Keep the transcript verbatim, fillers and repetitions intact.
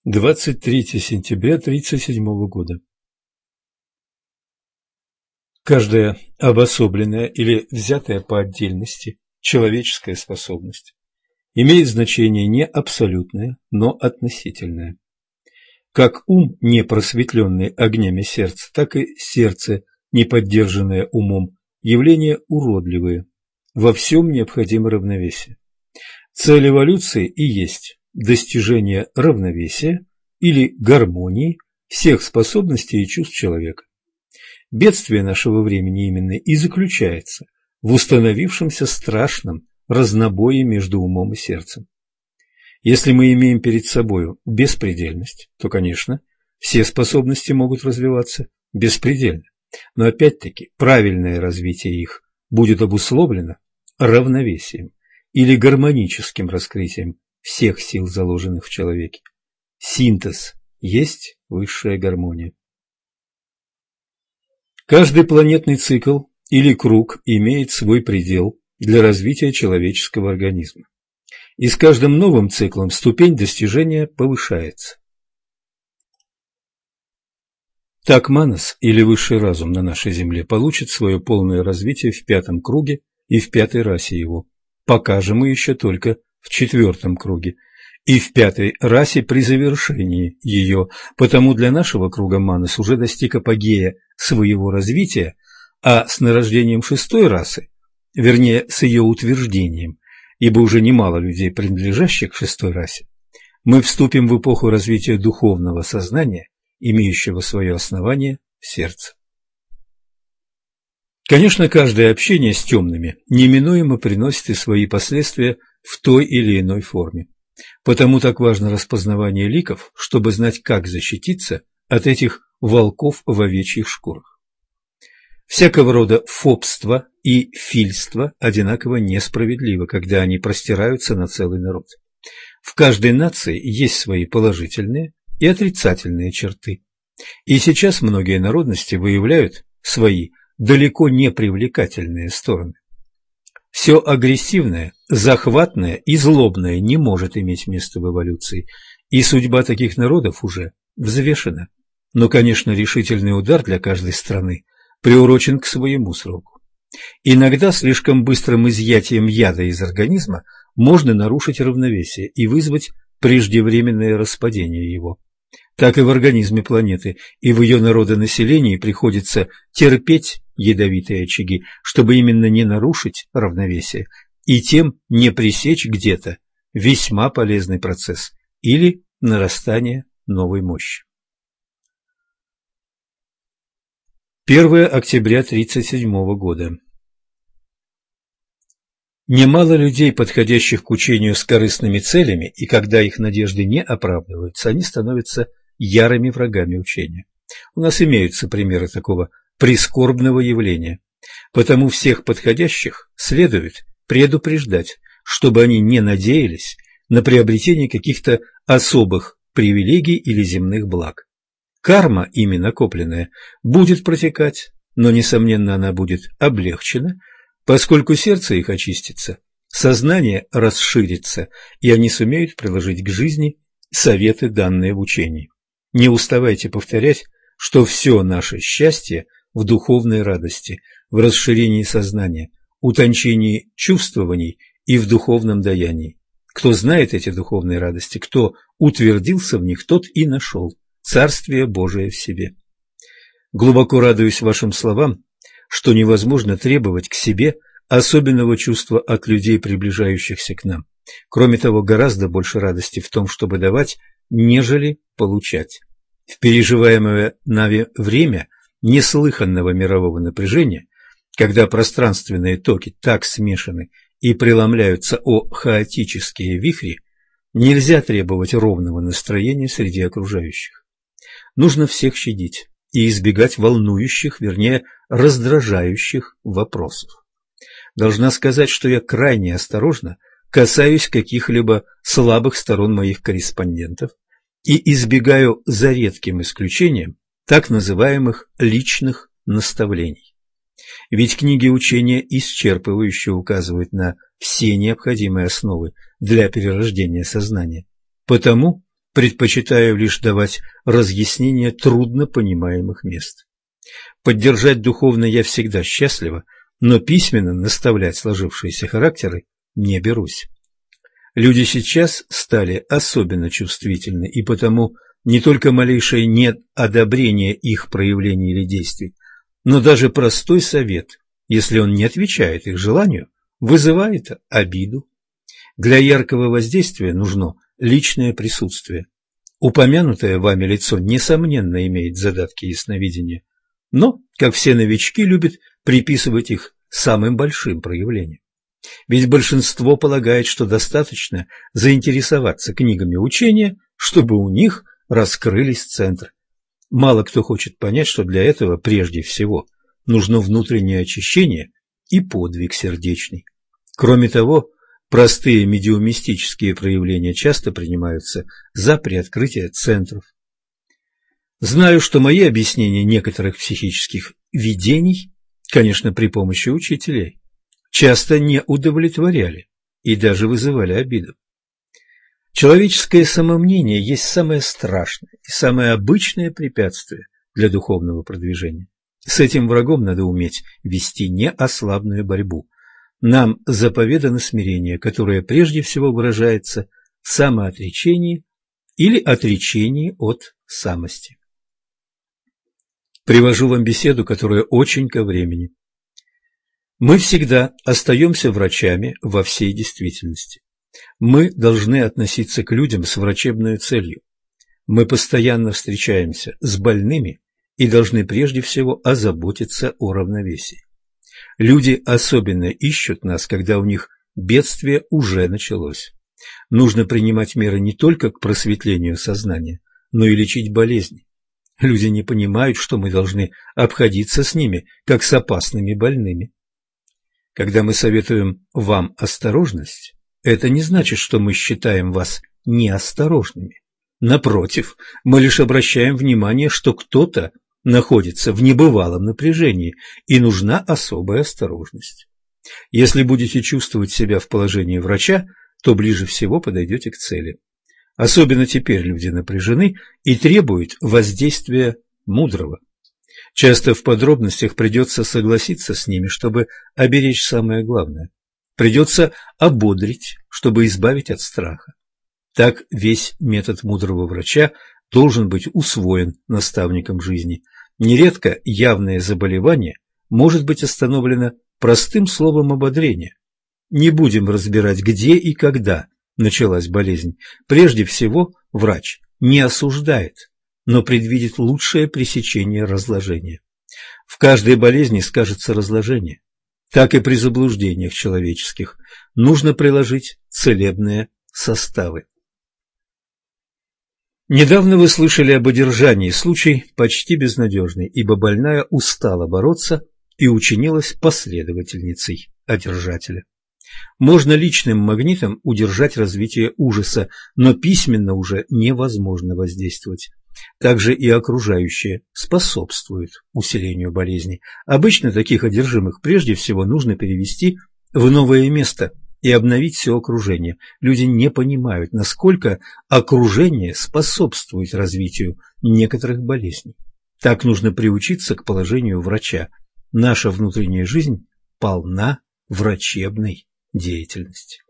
двадцать третьего сентября тридцать седьмого года. Каждая обособленная или взятая по отдельности человеческая способность имеет значение не абсолютное, но относительное. Как ум, не просветленный огнями сердца, так и сердце, не поддержанное умом, явления уродливые. Во всем необходимо равновесие. Цель эволюции и есть достижение равновесия или гармонии всех способностей и чувств человека. Бедствие нашего времени именно и заключается в установившемся страшном разнобое между умом и сердцем. Если мы имеем перед собою беспредельность, то, конечно, все способности могут развиваться беспредельно, но опять-таки правильное развитие их будет обусловлено равновесием или гармоническим раскрытием всех сил, заложенных в человеке. Синтез есть высшая гармония. Каждый планетный цикл или круг имеет свой предел для развития человеческого организма. И с каждым новым циклом ступень достижения повышается. Так Манас, или высший разум на нашей Земле, получит свое полное развитие в пятом круге и в пятой расе его, пока же мы еще только в четвертом круге, и в пятой расе при завершении ее, потому для нашего круга Манас уже достиг апогея своего развития, а с нарождением шестой расы, вернее, с ее утверждением, ибо уже немало людей, принадлежащих к шестой расе, мы вступим в эпоху развития духовного сознания, имеющего свое основание в сердце. Конечно, каждое общение с темными неминуемо приносит и свои последствия в той или иной форме. Потому так важно распознавание ликов, чтобы знать, как защититься от этих волков в овечьих шкурах. Всякого рода фобство и фильство одинаково несправедливо, когда они простираются на целый народ. В каждой нации есть свои положительные и отрицательные черты. И сейчас многие народности выявляют свои далеко не привлекательные стороны. Все агрессивное, захватное и злобное не может иметь места в эволюции, и судьба таких народов уже взвешена. Но, конечно, решительный удар для каждой страны приурочен к своему сроку. Иногда слишком быстрым изъятием яда из организма можно нарушить равновесие и вызвать преждевременное распадение его. Так и в организме планеты и в ее народонаселении приходится терпеть ядовитые очаги, чтобы именно не нарушить равновесие и тем не пресечь где-то весьма полезный процесс или нарастание новой мощи. первое октября тридцать седьмого года. Немало людей, подходящих к учению с корыстными целями, и когда их надежды не оправдываются, они становятся ярыми врагами учения. У нас имеются примеры такого прискорбного явления. Потому всех подходящих следует предупреждать, чтобы они не надеялись на приобретение каких-то особых привилегий или земных благ. Карма, ими накопленная, будет протекать, но, несомненно, она будет облегчена, поскольку сердце их очистится, сознание расширится, и они сумеют приложить к жизни советы, данные в учении. Не уставайте повторять, что все наше счастье в духовной радости, в расширении сознания, утончении чувствований и в духовном даянии. Кто знает эти духовные радости, кто утвердился в них, тот и нашел Царствие Божие в себе. Глубоко радуюсь вашим словам, что невозможно требовать к себе особенного чувства от людей, приближающихся к нам. Кроме того, гораздо больше радости в том, чтобы давать, нежели получать. В переживаемое нами время неслыханного мирового напряжения, когда пространственные токи так смешаны и преломляются о хаотические вихри, нельзя требовать ровного настроения среди окружающих. Нужно всех щадить и избегать волнующих, вернее, раздражающих вопросов. Должна сказать, что я крайне осторожно касаюсь каких-либо слабых сторон моих корреспондентов и избегаю, за редким исключением, так называемых личных наставлений. Ведь книги учения исчерпывающе указывают на все необходимые основы для перерождения сознания. Потому предпочитаю лишь давать разъяснения трудно понимаемых мест. Поддержать духовно я всегда счастлива, но письменно наставлять сложившиеся характеры не берусь. Люди сейчас стали особенно чувствительны, и потому не только малейшее неодобрение их проявлений или действий, но даже простой совет, если он не отвечает их желанию, вызывает обиду. Для яркого воздействия нужно личное присутствие. Упомянутое вами лицо, несомненно, имеет задатки ясновидения, но, как все новички, любят приписывать их самым большим проявлениям. Ведь большинство полагает, что достаточно заинтересоваться книгами учения, чтобы у них раскрылись центры. Мало кто хочет понять, что для этого прежде всего нужно внутреннее очищение и подвиг сердечный. Кроме того, простые медиумистические проявления часто принимаются за приоткрытие центров. Знаю, что мои объяснения некоторых психических видений, конечно, при помощи учителей, часто не удовлетворяли и даже вызывали обиду. Человеческое самомнение есть самое страшное и самое обычное препятствие для духовного продвижения. С этим врагом надо уметь вести неослабную борьбу. Нам заповедано смирение, которое прежде всего выражается в самоотречении или отречении от самости. Привожу вам беседу, которая очень ко времени. Мы всегда остаемся врачами во всей действительности. Мы должны относиться к людям с врачебной целью. Мы постоянно встречаемся с больными и должны прежде всего озаботиться о равновесии. Люди особенно ищут нас, когда у них бедствие уже началось. Нужно принимать меры не только к просветлению сознания, но и лечить болезни. Люди не понимают, что мы должны обходиться с ними, как с опасными больными. Когда мы советуем вам осторожность, это не значит, что мы считаем вас неосторожными. Напротив, мы лишь обращаем внимание, что кто-то находится в небывалом напряжении, и нужна особая осторожность. Если будете чувствовать себя в положении врача, то ближе всего подойдете к цели. Особенно теперь люди напряжены и требуют воздействия мудрого. Часто в подробностях придется согласиться с ними, чтобы оберечь самое главное. Придется ободрить, чтобы избавить от страха. Так весь метод мудрого врача должен быть усвоен наставником жизни. Нередко явное заболевание может быть остановлено простым словом ободрения. Не будем разбирать, где и когда началась болезнь. Прежде всего, врач не осуждает, но предвидит лучшее пресечение разложения. В каждой болезни скажется разложение. Так и при заблуждениях человеческих нужно приложить целебные составы. Недавно вы слышали об одержании, случай почти безнадежный, ибо больная устала бороться и учинилась последовательницей одержателя. Можно личным магнитом удержать развитие ужаса, но письменно уже невозможно воздействовать. Также и окружающие способствуют усилению болезни. Обычно таких одержимых прежде всего нужно перевести в новое место и обновить все окружение. Люди не понимают, насколько окружение способствует развитию некоторых болезней. Так нужно приучиться к положению врача. Наша внутренняя жизнь полна врачебной деятельности.